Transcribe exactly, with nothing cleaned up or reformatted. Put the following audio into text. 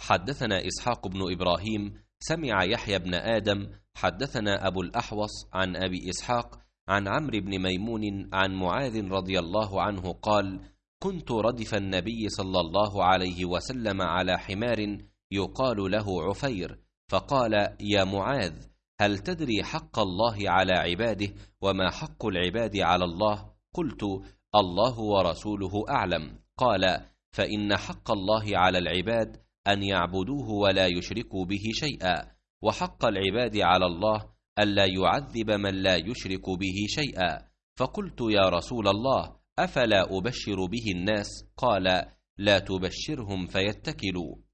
حدثنا إسحاق بن إبراهيم سمع يحيى بن آدم حدثنا أبو الأحوص عن أبي إسحاق عن عمرو بن ميمون عن معاذ رضي الله عنه قال: كنت ردف النبي صلى الله عليه وسلم على حمار يقال له عفير، فقال: يا معاذ، هل تدري حق الله على عباده وما حق العباد على الله؟ قلت: الله ورسوله أعلم. قال: فإن حق الله على العباد أن يعبدوه ولا يشركوا به شيئا، وحق العباد على الله ألا يعذب من لا يشرك به شيئا. فقلت: يا رسول الله، أفلا أبشر به الناس؟ قال: لا تبشرهم فيتكلوا.